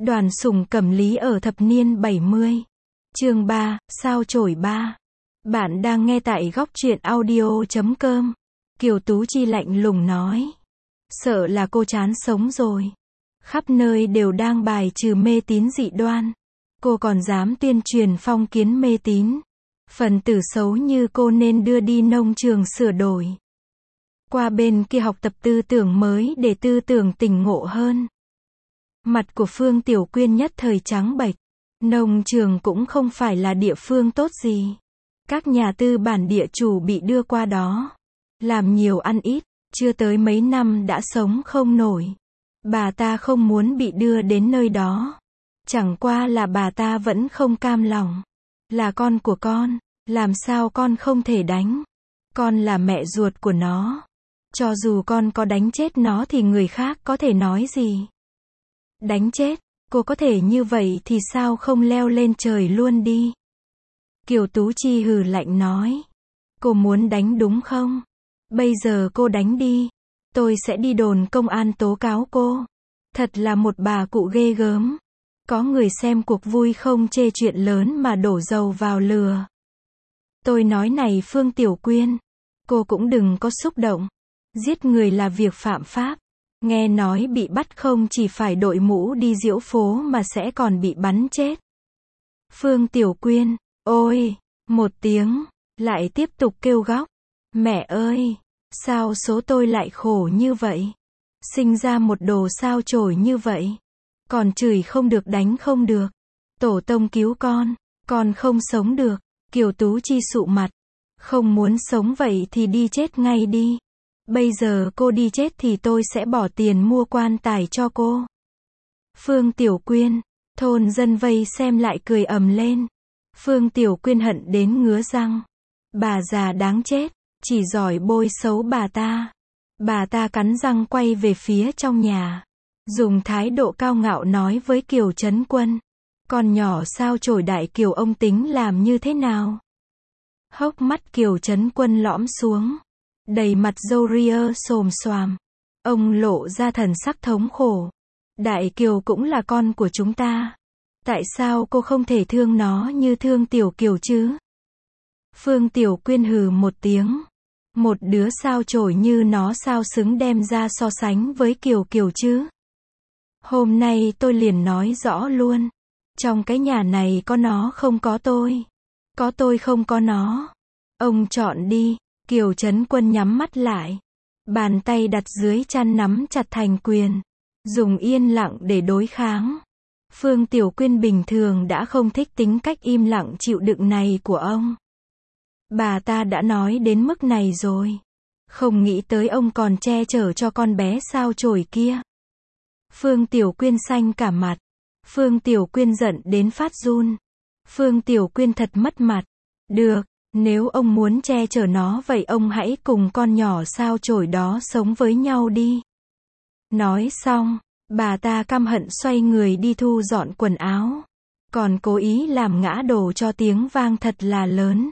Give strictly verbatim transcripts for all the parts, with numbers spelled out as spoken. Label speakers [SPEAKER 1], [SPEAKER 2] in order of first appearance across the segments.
[SPEAKER 1] Đoàn Sùng Cẩm Lý ở thập niên bảy mươi. Chương ba, sao chổi ba. Bạn đang nghe tại góc truyện audio chấm com. Kiều Tú Chi lạnh lùng nói. Sợ là cô chán sống rồi. Khắp nơi đều đang bài trừ mê tín dị đoan. Cô còn dám tuyên truyền phong kiến mê tín. Phần tử xấu như cô nên đưa đi nông trường sửa đổi. Qua bên kia học tập tư tưởng mới để tư tưởng tỉnh ngộ hơn. Mặt của Phương Tiểu Quyên nhất thời trắng bệch. Nông trường cũng không phải là địa phương tốt gì. Các nhà tư bản địa chủ bị đưa qua đó. Làm nhiều ăn ít, chưa tới mấy năm đã sống không nổi. Bà ta không muốn bị đưa đến nơi đó. Chẳng qua là bà ta vẫn không cam lòng. Là con của con, làm sao con không thể đánh? Con là mẹ ruột của nó. Cho dù con có đánh chết nó thì người khác có thể nói gì? Đánh chết, cô có thể như vậy thì sao không leo lên trời luôn đi? Kiều Tú Chi hừ lạnh nói. Cô muốn đánh đúng không? Bây giờ cô đánh đi. Tôi sẽ đi đồn công an tố cáo cô. Thật là một bà cụ ghê gớm. Có người xem cuộc vui không chê chuyện lớn mà đổ dầu vào lửa. Tôi nói này Phương Tiểu Quyên. Cô cũng đừng có xúc động. Giết người là việc phạm pháp. Nghe nói bị bắt không chỉ phải đội mũ đi diễu phố mà sẽ còn bị bắn chết. Phương Tiểu Quyên, ôi, một tiếng, lại tiếp tục kêu góc. Mẹ ơi, sao số tôi lại khổ như vậy? Sinh ra một đồ sao chổi như vậy. Còn chửi không được đánh không được. Tổ tông cứu con, con không sống được. Kiều Tú Chi sụ mặt. Không muốn sống vậy thì đi chết ngay đi. Bây giờ cô đi chết thì tôi sẽ bỏ tiền mua quan tài cho cô. Phương Tiểu Quyên, thôn dân vây xem lại cười ầm lên. Phương Tiểu Quyên hận đến ngứa răng. Bà già đáng chết, chỉ giỏi bôi xấu bà ta. Bà ta cắn răng quay về phía trong nhà. Dùng thái độ cao ngạo nói với Kiều Trấn Quân. Con nhỏ sao chổi đại Kiều ông tính làm như thế nào? Hốc mắt Kiều Trấn Quân lõm xuống. Đầy mặt râu ria xồm xoàm. Ông lộ ra thần sắc thống khổ. Đại Kiều cũng là con của chúng ta. Tại sao cô không thể thương nó như thương Tiểu Kiều chứ? Phương Tiểu Quyên hừ một tiếng. Một đứa sao chổi như nó sao xứng đem ra so sánh với Kiều Kiều chứ? Hôm nay tôi liền nói rõ luôn. Trong cái nhà này có nó không có tôi. Có tôi không có nó. Ông chọn đi. Kiều Trấn Quân nhắm mắt lại. Bàn tay đặt dưới chăn nắm chặt thành quyền. Dùng yên lặng để đối kháng. Phương Tiểu Quyên bình thường đã không thích tính cách im lặng chịu đựng này của ông. Bà ta đã nói đến mức này rồi. Không nghĩ tới ông còn che chở cho con bé sao chổi kia. Phương Tiểu Quyên xanh cả mặt. Phương Tiểu Quyên giận đến phát run. Phương Tiểu Quyên thật mất mặt. Được. Nếu ông muốn che chở nó vậy ông hãy cùng con nhỏ sao chổi đó sống với nhau đi. Nói xong, bà ta căm hận xoay người đi thu dọn quần áo. Còn cố ý làm ngã đổ cho tiếng vang thật là lớn.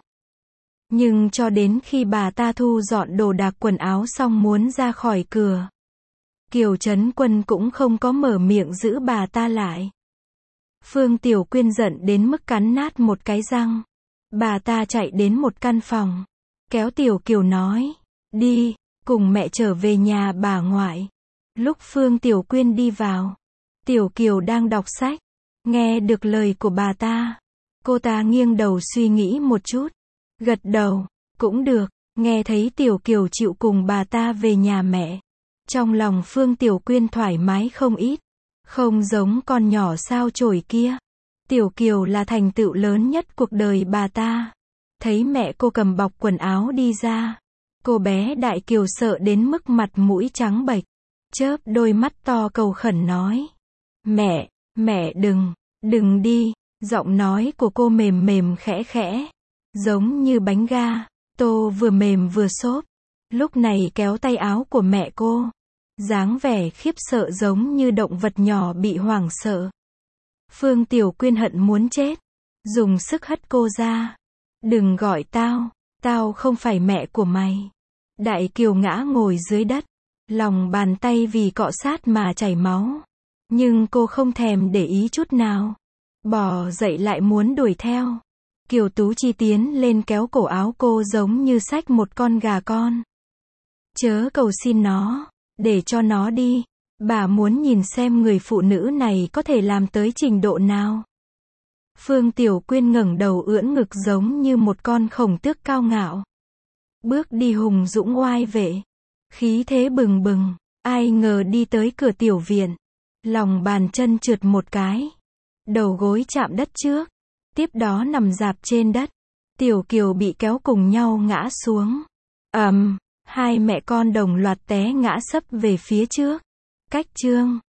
[SPEAKER 1] Nhưng cho đến khi bà ta thu dọn đồ đạc quần áo xong muốn ra khỏi cửa. Kiều Trấn Quân cũng không có mở miệng giữ bà ta lại. Phương Tiểu Quyên giận đến mức cắn nát một cái răng. Bà ta chạy đến một căn phòng. Kéo Tiểu Kiều nói. Đi, cùng mẹ trở về nhà bà ngoại. Lúc Phương Tiểu Quyên đi vào. Tiểu Kiều đang đọc sách. Nghe được lời của bà ta. Cô ta nghiêng đầu suy nghĩ một chút. Gật đầu. Cũng được. Nghe thấy Tiểu Kiều chịu cùng bà ta về nhà mẹ. Trong lòng Phương Tiểu Quyên thoải mái không ít. Không giống con nhỏ sao chổi kia. Tiểu Kiều là thành tựu lớn nhất cuộc đời bà ta. Thấy mẹ cô cầm bọc quần áo đi ra. Cô bé Đại Kiều sợ đến mức mặt mũi trắng bệch. Chớp đôi mắt to cầu khẩn nói. Mẹ, mẹ đừng, đừng đi. Giọng nói của cô mềm mềm khẽ khẽ. Giống như bánh ga. Tô vừa mềm vừa xốp. Lúc này kéo tay áo của mẹ cô. Dáng vẻ khiếp sợ giống như động vật nhỏ bị hoảng sợ. Phương Tiểu Quyên hận muốn chết. Dùng sức hất cô ra. Đừng gọi tao. Tao không phải mẹ của mày. Đại Kiều ngã ngồi dưới đất. Lòng bàn tay vì cọ sát mà chảy máu. Nhưng cô không thèm để ý chút nào. Bò dậy lại muốn đuổi theo. Kiều Tú Chi tiến lên kéo cổ áo cô giống như xách một con gà con. Chớ cầu xin nó, để cho nó đi. Bà muốn nhìn xem người phụ nữ này có thể làm tới trình độ nào. Phương Tiểu Quyên ngẩng đầu ưỡn ngực giống như một con khổng tước cao ngạo. Bước đi hùng dũng oai vệ. Khí thế bừng bừng. Ai ngờ đi tới cửa tiểu viện. Lòng bàn chân trượt một cái. Đầu gối chạm đất trước. Tiếp đó nằm rạp trên đất. Tiểu Kiều bị kéo cùng nhau ngã xuống. ầm, um, hai mẹ con đồng loạt té ngã sấp về phía trước. Cách chương